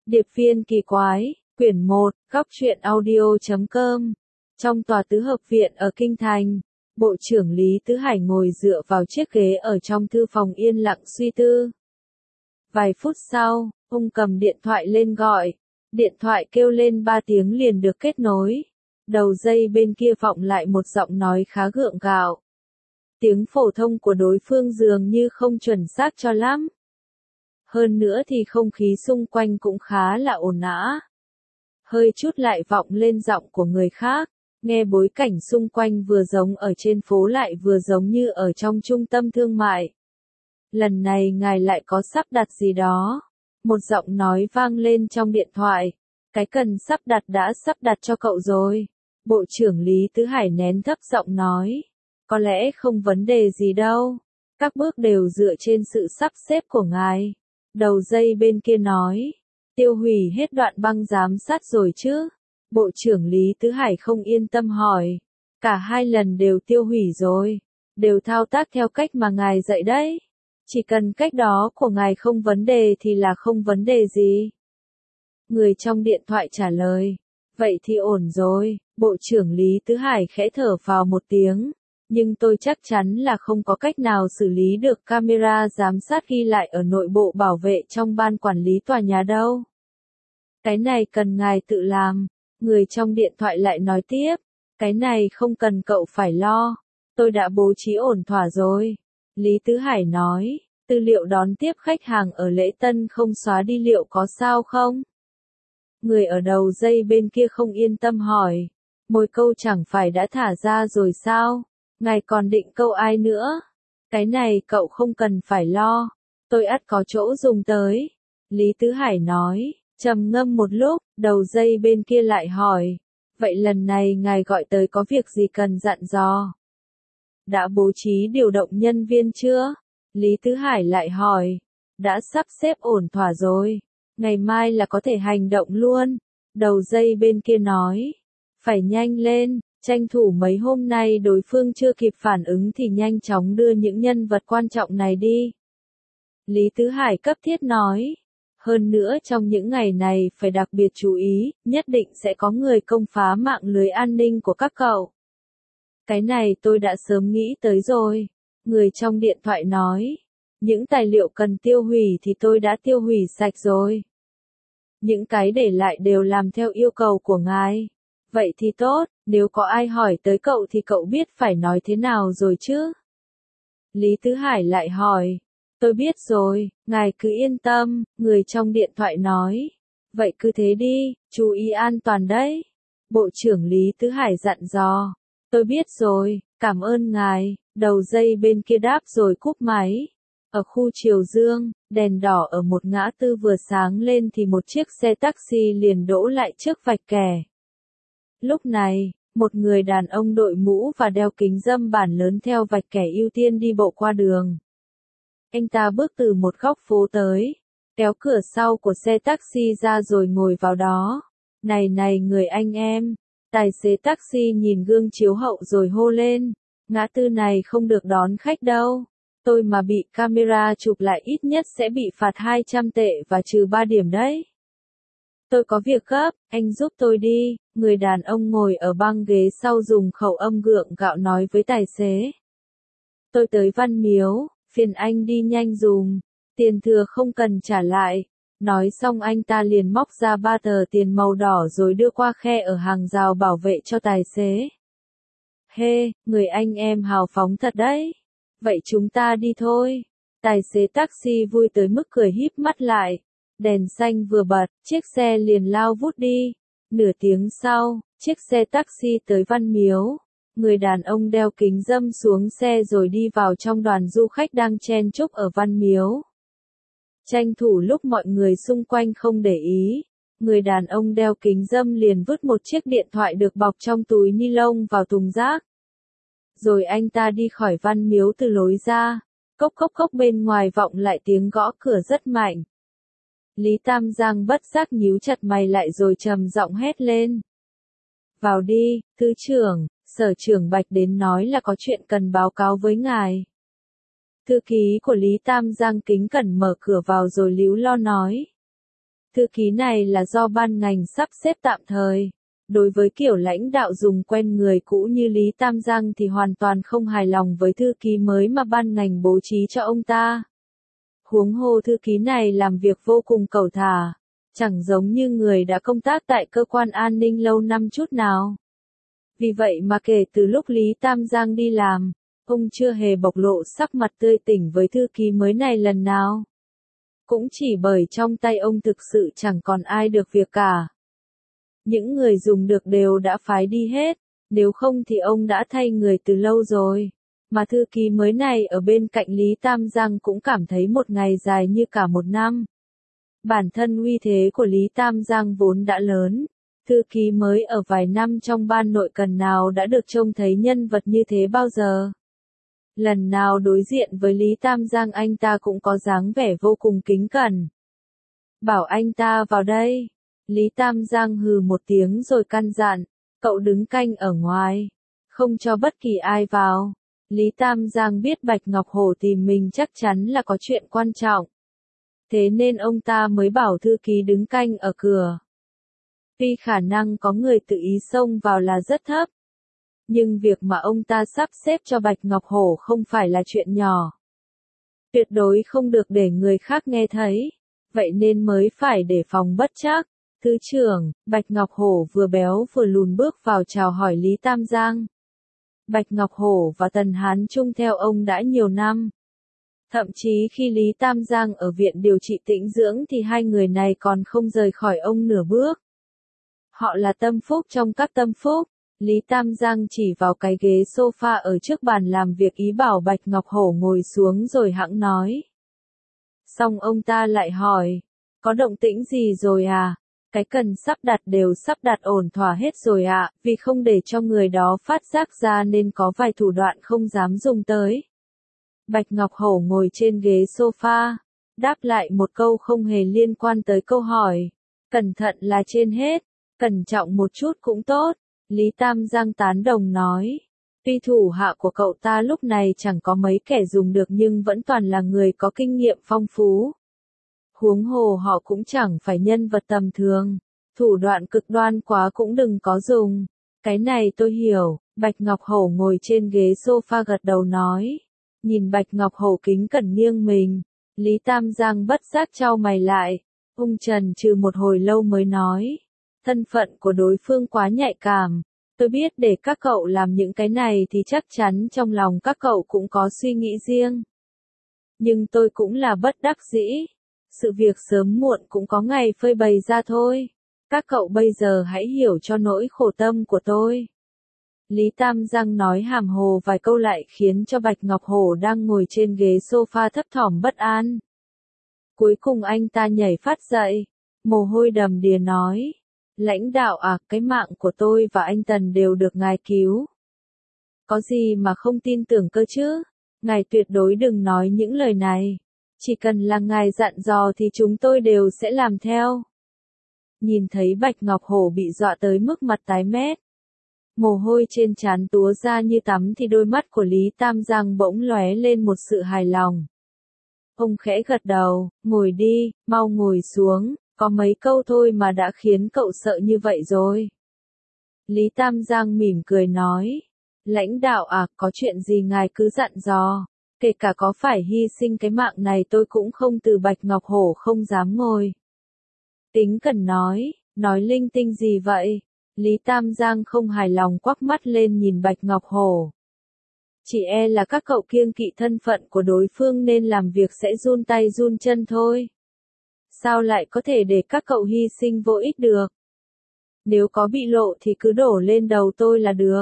Điệp viên kỳ quái, quyển 1, góc truyện audio.com. Trong tòa tứ hợp viện ở Kinh Thành, Bộ trưởng Lý Tứ Hải ngồi dựa vào chiếc ghế ở trong thư phòng yên lặng suy tư. Vài phút sau, ông cầm điện thoại lên gọi. Điện thoại kêu lên 3 tiếng liền được kết nối. Đầu dây bên kia vọng lại một giọng nói khá gượng gạo. Tiếng phổ thông của đối phương dường như không chuẩn xác cho lắm. Hơn nữa thì không khí xung quanh cũng khá là ồn ào. Hơi chút lại vọng lên giọng của người khác, nghe bối cảnh xung quanh vừa giống ở trên phố lại vừa giống như ở trong trung tâm thương mại. Lần này ngài lại có sắp đặt gì đó? Một giọng nói vang lên trong điện thoại. Cái cần sắp đặt đã sắp đặt cho cậu rồi. Bộ trưởng Lý Tứ Hải nén thấp giọng nói. Có lẽ không vấn đề gì đâu. Các bước đều dựa trên sự sắp xếp của ngài. Đầu dây bên kia nói. Tiêu hủy hết đoạn băng giám sát rồi chứ? Bộ trưởng Lý Tứ Hải không yên tâm hỏi. Cả 2 lần đều tiêu hủy rồi. Đều thao tác theo cách mà ngài dạy đấy. Chỉ cần cách đó của ngài không vấn đề thì là không vấn đề gì. Người trong điện thoại trả lời. Vậy thì ổn rồi. Bộ trưởng Lý Tứ Hải khẽ thở vào một tiếng. Nhưng tôi chắc chắn là không có cách nào xử lý được camera giám sát ghi lại ở nội bộ bảo vệ trong ban quản lý tòa nhà đâu. Cái này cần ngài tự làm. Người trong điện thoại lại nói tiếp. Cái này không cần cậu phải lo. Tôi đã bố trí ổn thỏa rồi. Lý Tứ Hải nói. Tư liệu đón tiếp khách hàng ở lễ tân không xóa đi liệu có sao không? Người ở đầu dây bên kia không yên tâm hỏi. Mỗi câu chẳng phải đã thả ra rồi sao? Ngài còn định câu ai nữa? Cái này cậu không cần phải lo. Tôi ắt có chỗ dùng tới. Lý Tứ Hải nói. Trầm ngâm một lúc, đầu dây bên kia lại hỏi. Vậy lần này ngài gọi tới có việc gì cần dặn dò? Đã bố trí điều động nhân viên chưa? Lý Tứ Hải lại hỏi. Đã sắp xếp ổn thỏa rồi. Ngày mai là có thể hành động luôn. Đầu dây bên kia nói. Phải nhanh lên, tranh thủ mấy hôm nay đối phương chưa kịp phản ứng thì nhanh chóng đưa những nhân vật quan trọng này đi. Lý Tứ Hải cấp thiết nói. Hơn nữa trong những ngày này phải đặc biệt chú ý, nhất định sẽ có người công phá mạng lưới an ninh của các cậu. Cái này tôi đã sớm nghĩ tới rồi. Người trong điện thoại nói. Những tài liệu cần tiêu hủy thì tôi đã tiêu hủy sạch rồi. Những cái để lại đều làm theo yêu cầu của ngài. Vậy thì tốt, nếu có ai hỏi tới cậu thì cậu biết phải nói thế nào rồi chứ? Lý Tứ Hải lại hỏi. Tôi biết rồi, ngài cứ yên tâm, người trong điện thoại nói. Vậy cứ thế đi, chú ý an toàn đấy. Bộ trưởng Lý Tứ Hải dặn dò. Tôi biết rồi, cảm ơn ngài. Đầu dây bên kia đáp rồi cúp máy. Ở khu Triều Dương, đèn đỏ ở một ngã tư vừa sáng lên thì một chiếc xe taxi liền đỗ lại trước vạch kẻ. Lúc này, một người đàn ông đội mũ và đeo kính râm bản lớn theo vạch kẻ ưu tiên đi bộ qua đường. Anh ta bước từ một góc phố tới, kéo cửa sau của xe taxi ra rồi ngồi vào đó. Này người anh em, tài xế taxi nhìn gương chiếu hậu rồi hô lên. Ngã tư này không được đón khách đâu. Tôi mà bị camera chụp lại ít nhất sẽ bị phạt 200 tệ và trừ 3 điểm đấy. Tôi có việc gấp, anh giúp tôi đi. Người đàn ông ngồi ở băng ghế sau dùng khẩu âm gượng gạo nói với tài xế. Tôi tới Văn Miếu, phiền anh đi nhanh dùm, tiền thừa không cần trả lại. Nói xong anh ta liền móc ra 3 tờ tiền màu đỏ rồi đưa qua khe ở hàng rào bảo vệ cho tài xế. Hê, người anh em hào phóng thật đấy. Vậy chúng ta đi thôi. Tài xế taxi vui tới mức cười híp mắt lại. Đèn xanh vừa bật, chiếc xe liền lao vút đi. Nửa tiếng sau, chiếc xe taxi tới Văn Miếu. Người đàn ông đeo kính râm xuống xe rồi đi vào trong đoàn du khách đang chen chúc ở Văn Miếu. Tranh thủ lúc mọi người xung quanh không để ý, người đàn ông đeo kính râm liền vứt một chiếc điện thoại được bọc trong túi ni lông vào thùng rác. Rồi anh ta đi khỏi Văn Miếu từ lối ra. Cốc cốc cốc bên ngoài vọng lại tiếng gõ cửa rất mạnh. Lý Tam Giang bất giác nhíu chặt mày lại rồi trầm giọng hét lên. Vào đi, thứ trưởng, sở trưởng Bạch đến nói là có chuyện cần báo cáo với ngài. Thư ký của Lý Tam Giang kính cẩn mở cửa vào rồi líu lo nói. Thư ký này là do ban ngành sắp xếp tạm thời. Đối với kiểu lãnh đạo dùng quen người cũ như Lý Tam Giang thì hoàn toàn không hài lòng với thư ký mới mà ban ngành bố trí cho ông ta. Huống hồ thư ký này làm việc vô cùng cẩu thả, chẳng giống như người đã công tác tại cơ quan an ninh lâu năm chút nào. Vì vậy mà kể từ lúc Lý Tam Giang đi làm, ông chưa hề bộc lộ sắc mặt tươi tỉnh với thư ký mới này lần nào. Cũng chỉ bởi trong tay ông thực sự chẳng còn ai được việc cả. Những người dùng được đều đã phái đi hết, nếu không thì ông đã thay người từ lâu rồi. Mà thư ký mới này ở bên cạnh Lý Tam Giang cũng cảm thấy một ngày dài như cả một năm. Bản thân uy thế của Lý Tam Giang vốn đã lớn, thư ký mới ở vài năm trong ban nội cần nào đã được trông thấy nhân vật như thế bao giờ. Lần nào đối diện với Lý Tam Giang anh ta cũng có dáng vẻ vô cùng kính cẩn. Bảo anh ta vào đây. Lý Tam Giang hừ một tiếng rồi căn dặn, cậu đứng canh ở ngoài, không cho bất kỳ ai vào. Lý Tam Giang biết Bạch Ngọc Hổ tìm mình chắc chắn là có chuyện quan trọng. Thế nên ông ta mới bảo thư ký đứng canh ở cửa. Tuy khả năng có người tự ý xông vào là rất thấp, nhưng việc mà ông ta sắp xếp cho Bạch Ngọc Hổ không phải là chuyện nhỏ. Tuyệt đối không được để người khác nghe thấy, vậy nên mới phải đề phòng bất trắc. Thứ trưởng, Bạch Ngọc Hổ vừa béo vừa lùn bước vào chào hỏi Lý Tam Giang. Bạch Ngọc Hổ và Tần Hán chung theo ông đã nhiều năm. Thậm chí khi Lý Tam Giang ở viện điều trị tĩnh dưỡng thì hai người này còn không rời khỏi ông nửa bước. Họ là tâm phúc trong các tâm phúc. Lý Tam Giang chỉ vào cái ghế sofa ở trước bàn làm việc ý bảo Bạch Ngọc Hổ ngồi xuống rồi hẵng nói. Xong ông ta lại hỏi, có động tĩnh gì rồi à? Cái cần sắp đặt đều sắp đặt ổn thỏa hết rồi ạ, vì không để cho người đó phát giác ra nên có vài thủ đoạn không dám dùng tới. Bạch Ngọc Hổ ngồi trên ghế sofa, đáp lại một câu không hề liên quan tới câu hỏi. Cẩn thận là trên hết, cẩn trọng một chút cũng tốt. Lý Tam Giang tán đồng nói. Tuy thủ hạ của cậu ta lúc này chẳng có mấy kẻ dùng được nhưng vẫn toàn là người có kinh nghiệm phong phú. Huống hồ họ cũng chẳng phải nhân vật tầm thường, thủ đoạn cực đoan quá cũng đừng có dùng. Cái này tôi hiểu, Bạch Ngọc Hổ ngồi trên ghế sofa gật đầu nói. Nhìn Bạch Ngọc Hổ kính cẩn nghiêng mình, Lý Tam Giang bất giác chau mày lại, ung chần chừ một hồi lâu mới nói. Thân phận của đối phương quá nhạy cảm, tôi biết để các cậu làm những cái này thì chắc chắn trong lòng các cậu cũng có suy nghĩ riêng. Nhưng tôi cũng là bất đắc dĩ. Sự việc sớm muộn cũng có ngày phơi bày ra thôi. Các cậu bây giờ hãy hiểu cho nỗi khổ tâm của tôi. Lý Tam Giang nói hàm hồ vài câu lại khiến cho Bạch Ngọc Hổ đang ngồi trên ghế sofa thấp thỏm bất an. Cuối cùng anh ta nhảy phát dậy, mồ hôi đầm đìa nói. Lãnh đạo à, cái mạng của tôi và anh Tần đều được ngài cứu. Có gì mà không tin tưởng cơ chứ? Ngài tuyệt đối đừng nói những lời này. Chỉ cần là ngài dặn dò thì chúng tôi đều sẽ làm theo. Nhìn thấy Bạch Ngọc Hổ bị dọa tới mức mặt tái mét, mồ hôi trên trán túa ra như tắm thì đôi mắt của Lý Tam Giang bỗng lóe lên một sự hài lòng. Ông khẽ gật đầu, ngồi đi, mau ngồi xuống, có mấy câu thôi mà đã khiến cậu sợ như vậy rồi. Lý Tam Giang mỉm cười nói, lãnh đạo à, có chuyện gì ngài cứ dặn dò. Kể cả có phải hy sinh cái mạng này tôi cũng không từ. Bạch Ngọc Hổ không dám ngồi. Tính cần nói linh tinh gì vậy? Lý Tam Giang không hài lòng quắc mắt lên nhìn Bạch Ngọc Hổ. Chỉ e là các cậu kiêng kỵ thân phận của đối phương nên làm việc sẽ run tay run chân thôi. Sao lại có thể để các cậu hy sinh vô ích được? Nếu có bị lộ thì cứ đổ lên đầu tôi là được.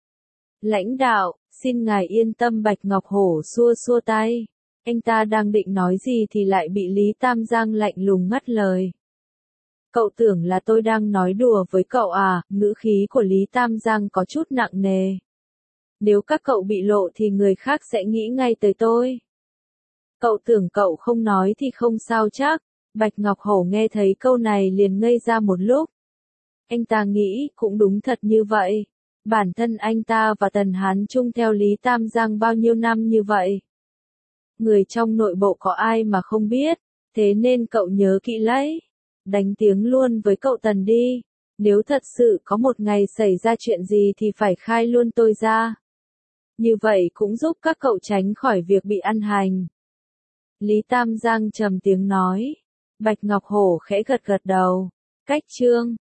Lãnh đạo, xin ngài yên tâm. Bạch Ngọc Hổ xua xua tay. Anh ta đang định nói gì thì lại bị Lý Tam Giang lạnh lùng ngắt lời. Cậu tưởng là tôi đang nói đùa với cậu à? Ngữ khí của Lý Tam Giang có chút nặng nề. Nếu các cậu bị lộ thì người khác sẽ nghĩ ngay tới tôi. Cậu tưởng cậu không nói thì không sao chắc. Bạch Ngọc Hổ nghe thấy câu này liền ngây ra một lúc. Anh ta nghĩ cũng đúng thật như vậy. Bản thân anh ta và Tần Hán chung theo Lý Tam Giang bao nhiêu năm như vậy. Người trong nội bộ có ai mà không biết, thế nên cậu nhớ kỹ lấy. đánh tiếng luôn với cậu Tần đi. Nếu thật sự có một ngày xảy ra chuyện gì thì phải khai luôn tôi ra. Như vậy cũng giúp các cậu tránh khỏi việc bị ăn hành. Lý Tam Giang trầm tiếng nói. Bạch Ngọc Hổ khẽ gật gật đầu. Cách chương